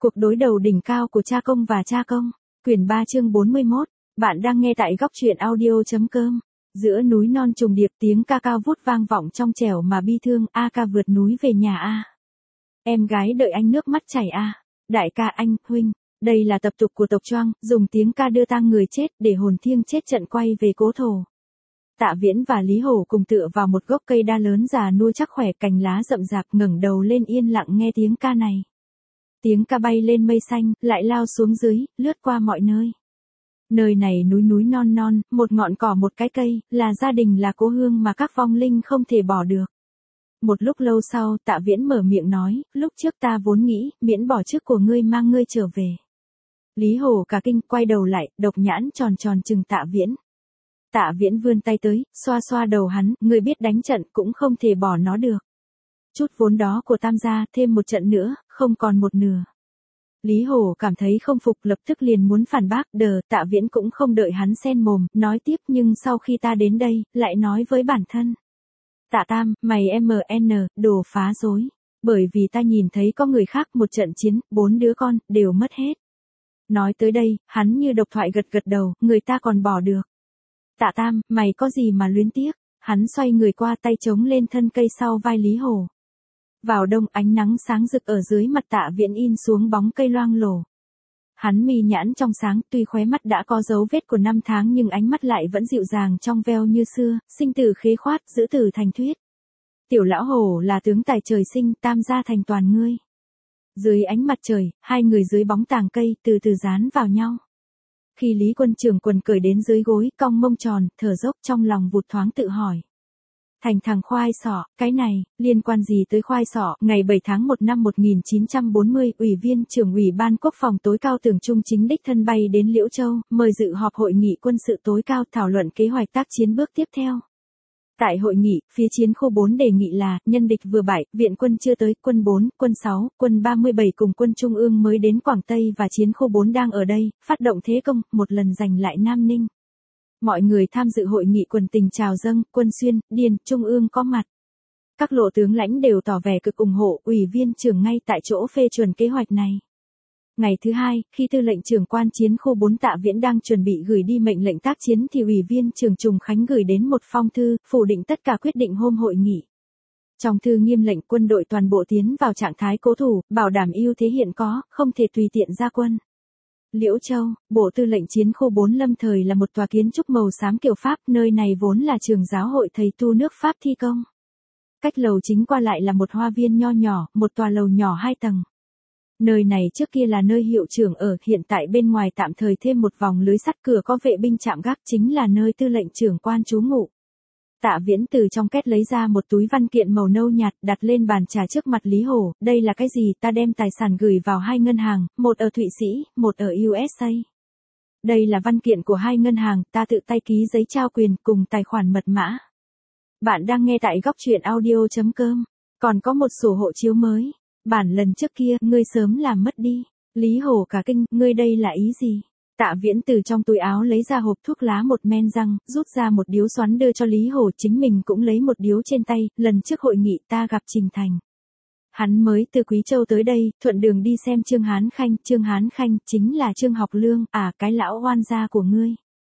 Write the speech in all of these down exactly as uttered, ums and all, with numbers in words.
Cuộc đối đầu đỉnh cao của cha công và cha công. Quyển ba chương bốn mươi mốt. Bạn đang nghe tại góc truyện audio.com. Giữa núi non trùng điệp tiếng ca cao vút vang vọng trong trẻo mà bi thương. A ca vượt núi về nhà A. Em gái đợi anh nước mắt chảy A. Đại ca anh, huynh. Đây là tập tục của tộc Choang, dùng tiếng ca đưa tang người chết để hồn thiêng chết trận quay về cố thổ. Tạ Viễn và Lý Hổ cùng tựa vào một gốc cây đa lớn già nua chắc khỏe, cành lá rậm rạp, ngẩng đầu lên yên lặng nghe tiếng ca này. Tiếng ca bay lên mây xanh, lại lao xuống dưới, lướt qua mọi nơi. Nơi này núi núi non non, một ngọn cỏ một cái cây, là gia đình là cố hương mà các vong linh không thể bỏ được. Một lúc lâu sau, Tạ Viễn mở miệng nói, lúc trước ta vốn nghĩ, miễn bỏ chức của ngươi mang ngươi trở về. Lý Hổ cả kinh, quay đầu lại, độc nhãn tròn tròn chừng Tạ Viễn. Tạ Viễn vươn tay tới, xoa xoa đầu hắn, ngươi biết đánh trận cũng không thể bỏ nó được. Chút vốn đó của Tam gia, thêm một trận nữa, không còn một nửa. Lý Hổ cảm thấy không phục, lập tức liền muốn phản bác, đờ, Tạ Viễn cũng không đợi hắn xen mồm, nói tiếp, nhưng sau khi ta đến đây, lại nói với bản thân. Tạ Tam, mày em en, đồ phá rối. Bởi vì ta nhìn thấy có người khác một trận chiến, bốn đứa con, đều mất hết. Nói tới đây, hắn như độc thoại gật gật đầu, người ta còn bỏ được. Tạ Tam, mày có gì mà luyến tiếc? Hắn xoay người qua, tay chống lên thân cây sau vai Lý Hổ. Vào đông, ánh nắng sáng rực ở dưới mặt Tạ Viễn in xuống bóng cây loang lổ. Hắn mi nhãn trong sáng, tuy khóe mắt đã có dấu vết của năm tháng nhưng ánh mắt lại vẫn dịu dàng trong veo như xưa, sinh tử khế khoát, giữ tử thành thuyết. Tiểu lão Hổ là tướng tài trời sinh, Tam gia thành toàn ngươi. Dưới ánh mặt trời, hai người dưới bóng tàng cây từ từ dán vào nhau. Khi Lý Quân Trưởng quần cởi đến dưới gối, cong mông tròn, thở dốc, trong lòng vụt thoáng tự hỏi. Thành thằng khoai sọ, cái này, liên quan gì tới khoai sọ? Ngày bảy tháng một năm một nghìn chín trăm bốn mươi, Ủy viên Trưởng Ủy ban Quốc phòng tối cao Tưởng Trung Chính đích thân bay đến Liễu Châu, mời dự họp hội nghị quân sự tối cao thảo luận kế hoạch tác chiến bước tiếp theo. Tại hội nghị, phía chiến khu bốn đề nghị là, nhân địch vừa bại, viện quân chưa tới, quân bốn, quân sáu, quân ba mươi bảy cùng quân Trung ương mới đến Quảng Tây và chiến khu bốn đang ở đây, phát động thế công, một lần giành lại Nam Ninh. Mọi người tham dự hội nghị quần tình chào dâng, Quân Xuyên, Điền, Trung ương có mặt. Các lộ tướng lãnh đều tỏ vẻ cực ủng hộ, Ủy viên trưởng ngay tại chỗ phê chuẩn kế hoạch này. Ngày thứ hai, khi tư lệnh trưởng quan chiến khu bốn Tạ Viễn đang chuẩn bị gửi đi mệnh lệnh tác chiến thì Ủy viên trưởng Trùng Khánh gửi đến một phong thư, phủ định tất cả quyết định hôm hội nghị. Trong thư nghiêm lệnh quân đội toàn bộ tiến vào trạng thái cố thủ, bảo đảm ưu thế hiện có, không thể tùy tiện ra quân. Liễu Châu, Bộ Tư lệnh Chiến khu bốn lâm thời là một tòa kiến trúc màu xám kiểu Pháp, nơi này vốn là trường giáo hội thầy tu nước Pháp thi công. Cách lầu chính qua lại là một hoa viên nho nhỏ, một tòa lầu nhỏ hai tầng. Nơi này trước kia là nơi hiệu trưởng ở, hiện tại bên ngoài tạm thời thêm một vòng lưới sắt, cửa có vệ binh chạm gác, chính là nơi tư lệnh trưởng quan trú ngụ. Tạ Viễn từ trong két lấy ra một túi văn kiện màu nâu nhạt, đặt lên bàn trà trước mặt Lý Hổ, đây là cái gì? Ta đem tài sản gửi vào hai ngân hàng, một ở Thụy Sĩ, một ở u ét a. Đây là văn kiện của hai ngân hàng, ta tự tay ký giấy trao quyền cùng tài khoản mật mã. Bạn đang nghe tại góc truyện audio.com. Còn có một sổ hộ chiếu mới. Bản lần trước kia, ngươi sớm làm mất đi. Lý Hổ cả kinh, ngươi đây là ý gì? Tạ Viễn từ trong túi áo lấy ra hộp thuốc lá một men răng, rút ra một điếu xoắn đưa cho Lý Hổ, chính mình cũng lấy một điếu trên tay, lần trước hội nghị ta gặp Trình Thành. Hắn mới từ Quý Châu tới đây, thuận đường đi xem Trương Hán Khanh, Trương Hán Khanh chính là Trương Học Lương, à cái lão oan gia của ngươi.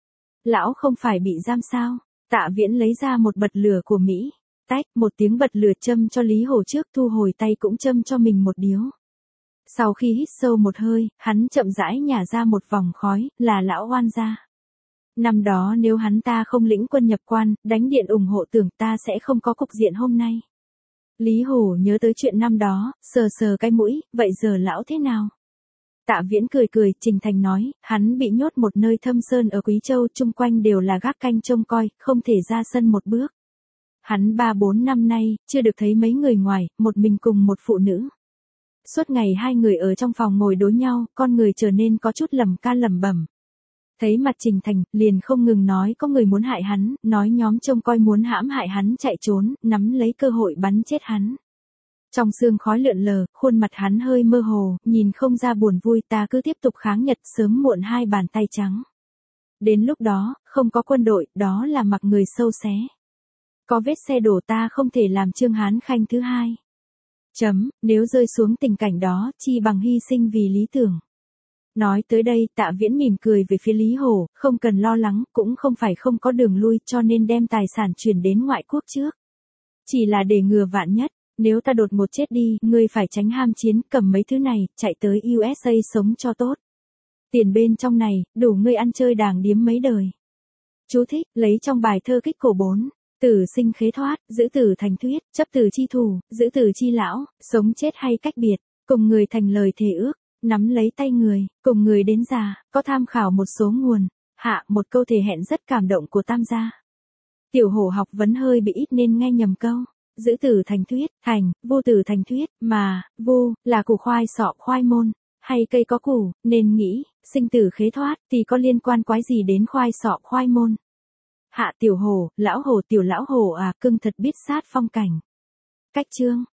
Lão không phải bị giam sao? Tạ Viễn lấy ra một bật lửa của Mỹ, tách, một tiếng bật lửa châm cho Lý Hổ trước, thu hồi tay cũng châm cho mình một điếu. Sau khi hít sâu một hơi, hắn chậm rãi nhả ra một vòng khói, là lão oan gia. Năm đó nếu hắn ta không lĩnh quân nhập quan, đánh điện ủng hộ Tưởng, ta sẽ không có cục diện hôm nay. Lý Hổ nhớ tới chuyện năm đó, sờ sờ cái mũi, vậy giờ lão thế nào? Tạ Viễn cười cười, Trình Thành nói, hắn bị nhốt một nơi thâm sơn ở Quý Châu, chung quanh đều là gác canh trông coi, không thể ra sân một bước. Hắn ba bốn năm nay, chưa được thấy mấy người ngoài, một mình cùng một phụ nữ. Suốt ngày hai người ở trong phòng ngồi đối nhau, con người trở nên có chút lẩm ca lẩm bẩm. Thấy mặt Trình Thành, liền không ngừng nói có người muốn hại hắn, nói nhóm trông coi muốn hãm hại hắn chạy trốn, nắm lấy cơ hội bắn chết hắn. Trong sương khói lượn lờ, khuôn mặt hắn hơi mơ hồ, nhìn không ra buồn vui, ta cứ tiếp tục kháng Nhật, sớm muộn hai bàn tay trắng. Đến lúc đó, không có quân đội, đó là mặc người sâu xé. Có vết xe đổ, ta không thể làm Trương Hán Khanh thứ hai. Chấm, nếu rơi xuống tình cảnh đó, chi bằng hy sinh vì lý tưởng. Nói tới đây, Tạ Viễn mỉm cười về phía Lý Hổ, không cần lo lắng, cũng không phải không có đường lui cho nên đem tài sản chuyển đến ngoại quốc trước. Chỉ là để ngừa vạn nhất, nếu ta đột ngột chết đi, ngươi phải tránh ham chiến, cầm mấy thứ này, chạy tới u ét a sống cho tốt. Tiền bên trong này, đủ ngươi ăn chơi đàng điếm mấy đời. Chú thích, lấy trong bài thơ Kích Cổ bốn. Tử sinh khế thoát, giữ tử thành thuyết, chấp tử chi thủ, giữ tử chi lão, sống chết hay cách biệt, cùng người thành lời thề ước, nắm lấy tay người, cùng người đến già, có tham khảo một số nguồn. Hạ, một câu thể hẹn rất cảm động của Tam gia. Tiểu Hổ học vấn hơi bị ít nên nghe nhầm câu. Giữ tử thành thuyết, thành, vô tử thành thuyết, mà, vô, là củ khoai sọ khoai môn, hay cây có củ, nên nghĩ, sinh tử khế thoát, thì có liên quan quái gì đến khoai sọ khoai môn. Hạ Tiểu Hổ, lão hổ tiểu lão hổ à, cưng thật biết sát phong cảnh. Cách chương.